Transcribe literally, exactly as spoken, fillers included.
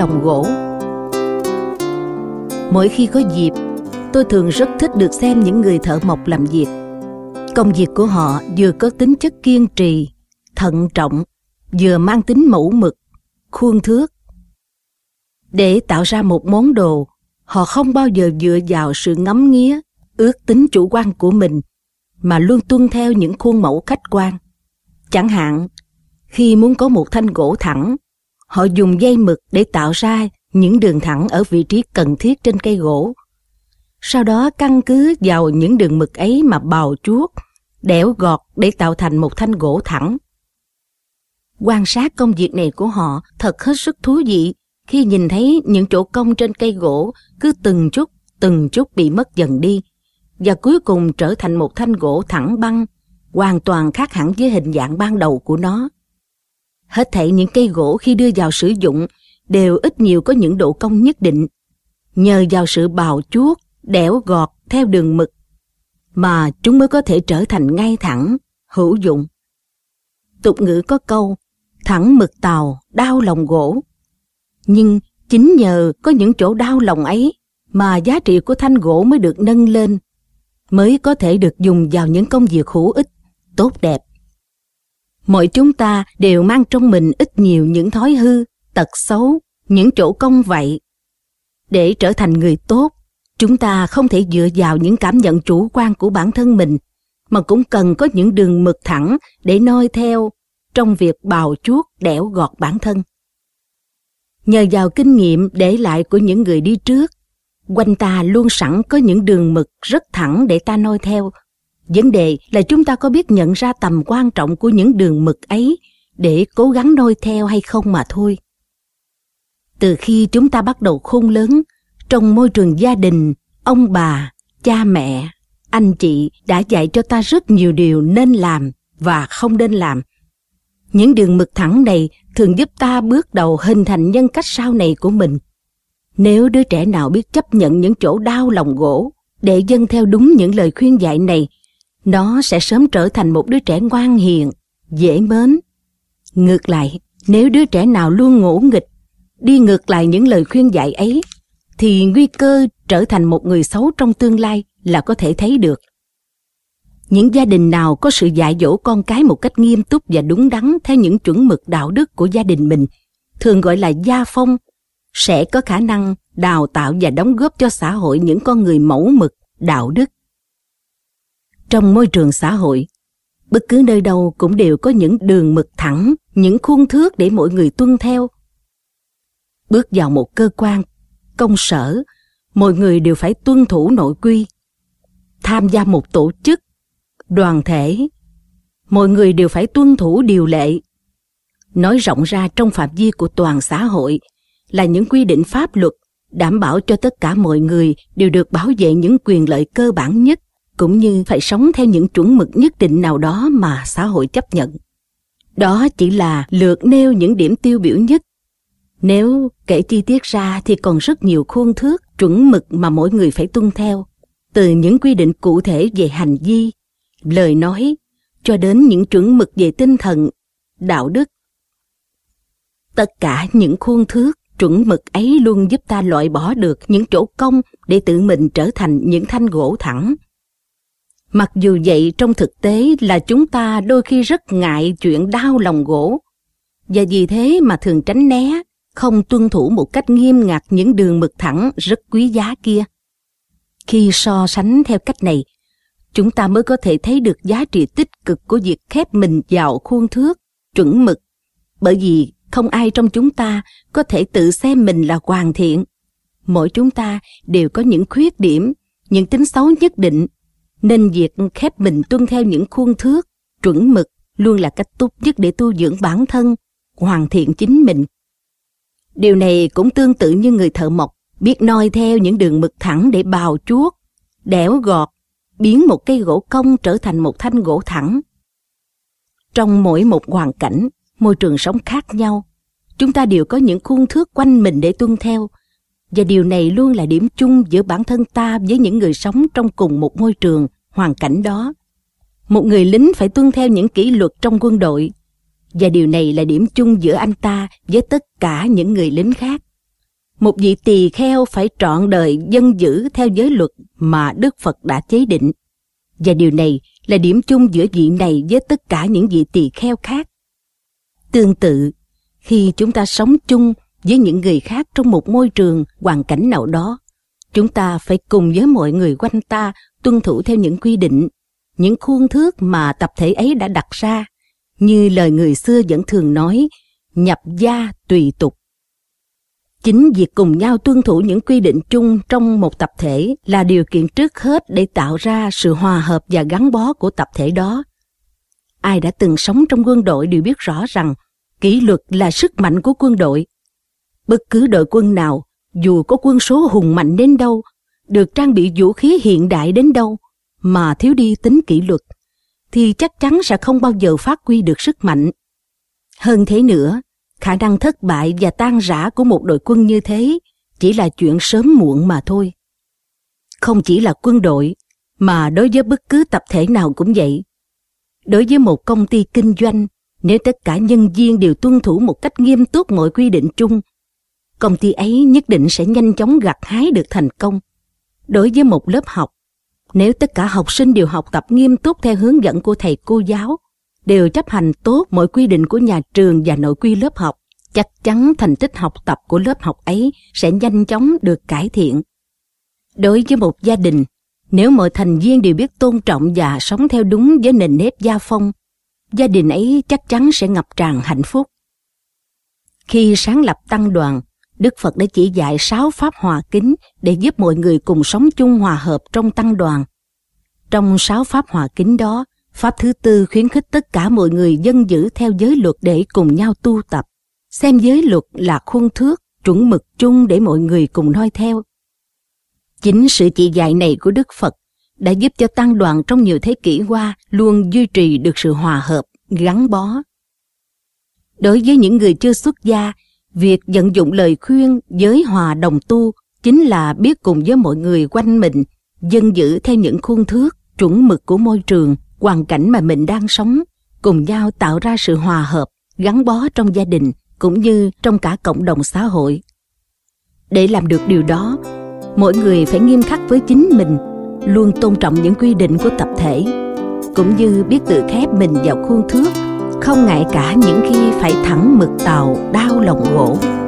lồng gỗ. Mỗi khi có dịp, tôi thường rất thích được xem những người thợ mộc làm việc. Công việc của họ vừa có tính chất kiên trì, thận trọng, vừa mang tính mẫu mực, khuôn thước. Để tạo ra một món đồ, họ không bao giờ dựa vào sự ngắm nghía, ước tính chủ quan của mình, mà luôn tuân theo những khuôn mẫu khách quan. Chẳng hạn, khi muốn có một thanh gỗ thẳng, họ dùng dây mực để tạo ra những đường thẳng ở vị trí cần thiết trên cây gỗ. Sau đó căn cứ vào những đường mực ấy mà bào chuốt, đẽo gọt để tạo thành một thanh gỗ thẳng. Quan sát công việc này của họ thật hết sức thú vị khi nhìn thấy những chỗ cong trên cây gỗ cứ từng chút, từng chút bị mất dần đi, và cuối cùng trở thành một thanh gỗ thẳng băng, hoàn toàn khác hẳn với hình dạng ban đầu của nó. Hết thảy những cây gỗ khi đưa vào sử dụng đều ít nhiều có những độ cong nhất định, nhờ vào sự bào chuốt, đẽo gọt theo đường mực, mà chúng mới có thể trở thành ngay thẳng, hữu dụng. Tục ngữ có câu, thẳng mực tàu, đau lòng gỗ. Nhưng chính nhờ có những chỗ đau lòng ấy mà giá trị của thanh gỗ mới được nâng lên, mới có thể được dùng vào những công việc hữu ích, tốt đẹp. Mọi chúng ta đều mang trong mình ít nhiều những thói hư, tật xấu, những chỗ cong vạy. Để trở thành người tốt, chúng ta không thể dựa vào những cảm nhận chủ quan của bản thân mình, mà cũng cần có những đường mực thẳng để noi theo trong việc bào chuốt đẽo gọt bản thân. Nhờ vào kinh nghiệm để lại của những người đi trước, quanh ta luôn sẵn có những đường mực rất thẳng để ta noi theo. Vấn đề là chúng ta có biết nhận ra tầm quan trọng của những đường mực ấy để cố gắng noi theo hay không mà thôi. Từ khi chúng ta bắt đầu khôn lớn, trong môi trường gia đình, ông bà, cha mẹ, anh chị đã dạy cho ta rất nhiều điều nên làm và không nên làm. Những đường mực thẳng này thường giúp ta bước đầu hình thành nhân cách sau này của mình. Nếu đứa trẻ nào biết chấp nhận những chỗ đau lòng gỗ để dâng theo đúng những lời khuyên dạy này, nó sẽ sớm trở thành một đứa trẻ ngoan hiền, dễ mến. Ngược lại, nếu đứa trẻ nào luôn ngỗ nghịch, đi ngược lại những lời khuyên dạy ấy, thì nguy cơ trở thành một người xấu trong tương lai là có thể thấy được. Những gia đình nào có sự dạy dỗ con cái một cách nghiêm túc và đúng đắn theo những chuẩn mực đạo đức của gia đình mình, thường gọi là gia phong, sẽ có khả năng đào tạo và đóng góp cho xã hội những con người mẫu mực, đạo đức. Trong môi trường xã hội, bất cứ nơi đâu cũng đều có những đường mực thẳng, những khuôn thước để mỗi người tuân theo. Bước vào một cơ quan, công sở, mọi người đều phải tuân thủ nội quy. Tham gia một tổ chức, đoàn thể, mọi người đều phải tuân thủ điều lệ. Nói rộng ra trong phạm vi của toàn xã hội là những quy định pháp luật đảm bảo cho tất cả mọi người đều được bảo vệ những quyền lợi cơ bản nhất, cũng như phải sống theo những chuẩn mực nhất định nào đó mà xã hội chấp nhận. Đó chỉ là lược nêu những điểm tiêu biểu nhất. Nếu kể chi tiết ra thì còn rất nhiều khuôn thước, chuẩn mực mà mỗi người phải tuân theo, từ những quy định cụ thể về hành vi, lời nói, cho đến những chuẩn mực về tinh thần, đạo đức. Tất cả những khuôn thước, chuẩn mực ấy luôn giúp ta loại bỏ được những chỗ cong để tự mình trở thành những thanh gỗ thẳng. Mặc dù vậy, trong thực tế là chúng ta đôi khi rất ngại chuyện đau lòng gỗ, và vì thế mà thường tránh né, không tuân thủ một cách nghiêm ngặt những đường mực thẳng rất quý giá kia. Khi so sánh theo cách này, chúng ta mới có thể thấy được giá trị tích cực của việc khép mình vào khuôn thước, chuẩn mực, bởi vì không ai trong chúng ta có thể tự xem mình là hoàn thiện. Mỗi chúng ta đều có những khuyết điểm, những tính xấu nhất định, nên việc khép mình tuân theo những khuôn thước, chuẩn mực luôn là cách tốt nhất để tu dưỡng bản thân, hoàn thiện chính mình. Điều này cũng tương tự như người thợ mộc biết noi theo những đường mực thẳng để bào chuốt, đẽo gọt, biến một cây gỗ cong trở thành một thanh gỗ thẳng. Trong mỗi một hoàn cảnh, môi trường sống khác nhau, chúng ta đều có những khuôn thước quanh mình để tuân theo, và điều này luôn là điểm chung giữa bản thân ta với những người sống trong cùng một môi trường, hoàn cảnh đó. Một người lính phải tuân theo những kỷ luật trong quân đội, và điều này là điểm chung giữa anh ta với tất cả những người lính khác. một vị tỳ kheo phải trọn đời dân giữ theo giới luật mà Đức Phật đã chế định. Và điều này là điểm chung giữa vị này với tất cả những vị tỳ kheo khác. Tương tự, khi chúng ta sống chung với những người khác trong một môi trường, hoàn cảnh nào đó, chúng ta phải cùng với mọi người quanh ta tuân thủ theo những quy định, những khuôn thước mà tập thể ấy đã đặt ra, như lời người xưa vẫn thường nói, nhập gia tùy tục. Chính việc cùng nhau tuân thủ những quy định chung trong một tập thể là điều kiện trước hết để tạo ra sự hòa hợp và gắn bó của tập thể đó. Ai đã từng sống trong quân đội đều biết rõ rằng kỷ luật là sức mạnh của quân đội. Bất cứ đội quân nào, dù có quân số hùng mạnh đến đâu, được trang bị vũ khí hiện đại đến đâu, mà thiếu đi tính kỷ luật, thì chắc chắn sẽ không bao giờ phát huy được sức mạnh. Hơn thế nữa, khả năng thất bại và tan rã của một đội quân như thế chỉ là chuyện sớm muộn mà thôi. Không chỉ là quân đội, mà đối với bất cứ tập thể nào cũng vậy. Đối với một công ty kinh doanh, nếu tất cả nhân viên đều tuân thủ một cách nghiêm túc mọi quy định chung, công ty ấy nhất định sẽ nhanh chóng gặt hái được thành công. Đối với một lớp học, nếu tất cả học sinh đều học tập nghiêm túc theo hướng dẫn của thầy cô giáo, đều chấp hành tốt mọi quy định của nhà trường và nội quy lớp học, chắc chắn thành tích học tập của lớp học ấy sẽ nhanh chóng được cải thiện. Đối với một gia đình, nếu mọi thành viên đều biết tôn trọng và sống theo đúng với nền nếp gia phong, gia đình ấy chắc chắn sẽ ngập tràn hạnh phúc. Khi sáng lập tăng đoàn, Đức Phật đã chỉ dạy sáu pháp hòa kính để giúp mọi người cùng sống chung hòa hợp trong tăng đoàn. Trong sáu pháp hòa kính đó, pháp thứ tư khuyến khích tất cả mọi người dân giữ theo giới luật để cùng nhau tu tập, xem giới luật là khuôn thước, chuẩn mực chung để mọi người cùng noi theo. Chính sự chỉ dạy này của Đức Phật đã giúp cho tăng đoàn trong nhiều thế kỷ qua luôn duy trì được sự hòa hợp, gắn bó. Đối với những người chưa xuất gia, việc vận dụng lời khuyên giới hòa đồng tu chính là biết cùng với mọi người quanh mình dân giữ theo những khuôn thước, chuẩn mực của môi trường, hoàn cảnh mà mình đang sống, cùng nhau tạo ra sự hòa hợp, gắn bó trong gia đình cũng như trong cả cộng đồng xã hội. Để làm được điều đó, mỗi người phải nghiêm khắc với chính mình, luôn tôn trọng những quy định của tập thể, cũng như biết tự khép mình vào khuôn thước, không ngại cả những khi phải thẳng mực tàu đao lồng gỗ.